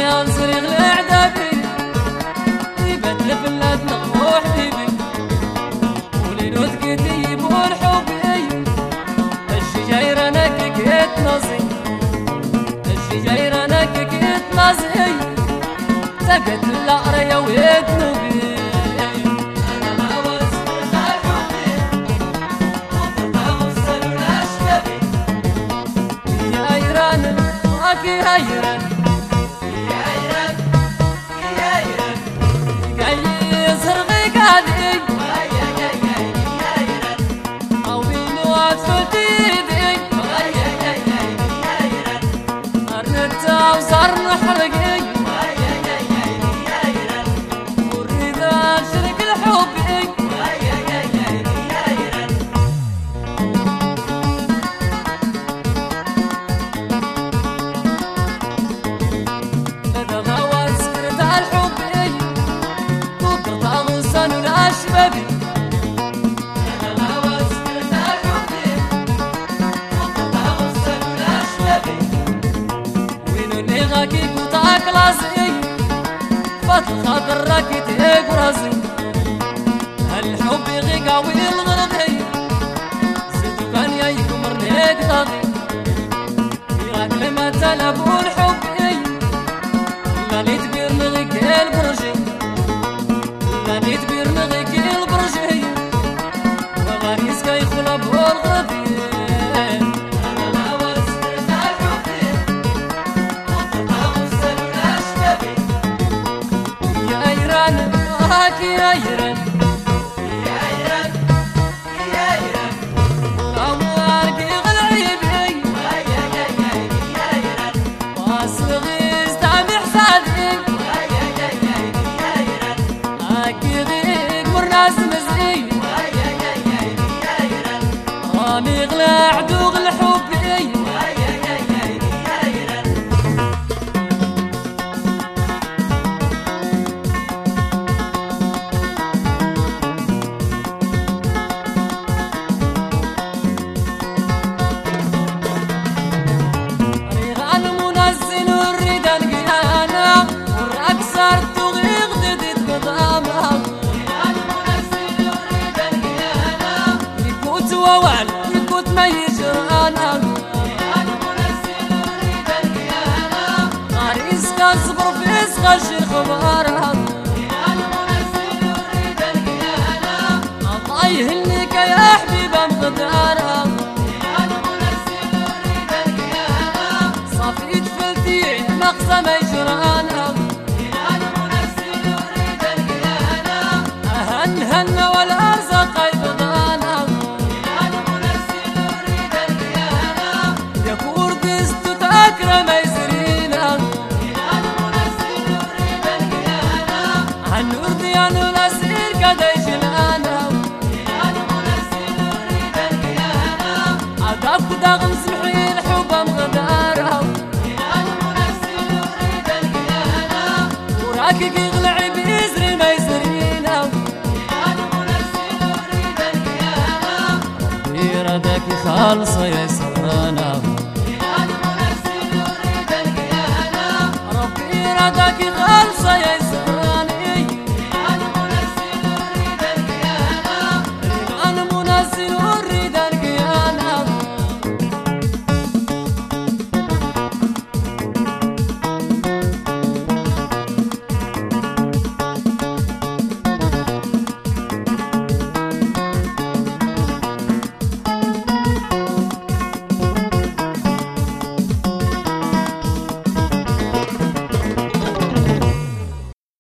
نصري العدابي يبدل بلادنا وحبيبي وليلو تكتيب والحبي الشجاير انا كيت نصي الشجاير انا كيت نصي سكت العريا ويتنوبي يا يرن يا يرن يا يرن جاي صرغي قادي يا يرن او بينو عفديدي يا يرن ارنتا وصار نحرقي يا يرن اريد اشرك الحب شبابي أنا غاوى سكرت حبي وقطع غسل ولا شبابي وينو اللي غاكي قطع كلاسي فاتل خاطر راكي تهيق راسي هالحب يغي قاوي الغربي زيدو كان يايكم مرنيك طاغي يغاك لما تلبو الحبي غالي تبير نغيك البرجي غالي تبير نغيك البرجي وغاني سكاي خلاب والغربي أنا غاوى سكرت حبي وقطع غسل ولا شبابي يا يرن هاك يا يرن يا يرن يا يرن أموالك غلعيبي يا يرن واصغي استعمي حسادي يا يرن هاكي غيك مرناس مزقي رامي غلا عدوغ الحب ريغان منزل الريد القيانا والأكثر تغيغ ددت بضامها ريغان منزل الريد القيانا يكوت ووعل يكوت ما يجرانا ريغان منزل الريد القيانا غاريس كصبر في صغر شي خبارها ريغان منزل الريد القيانا الله يهنيك يا حبيبة مقدارها ريغان منزل الريد القيانا صافي تفلتي مقصة ما يجرانا ريغان منزل الريد القيانا أهن والأرزاق يبضانا ريغان منزل الريد القيانا يا كردس تتأكرم يسرينا ريغان منزل الريد القيانا عن أرديان الأسير كدا يجلانا ريغان منزل الريد القيانا عذاب داغم سمحي الحب مغدارها ريغان منزل الريد القيانا وراكي يغلعي بيزري ما يسرينا ريغان منزل الريد القيانا ربي ردك خالصة يا سرانا ريغان منزل الريد القيانا ربي ردك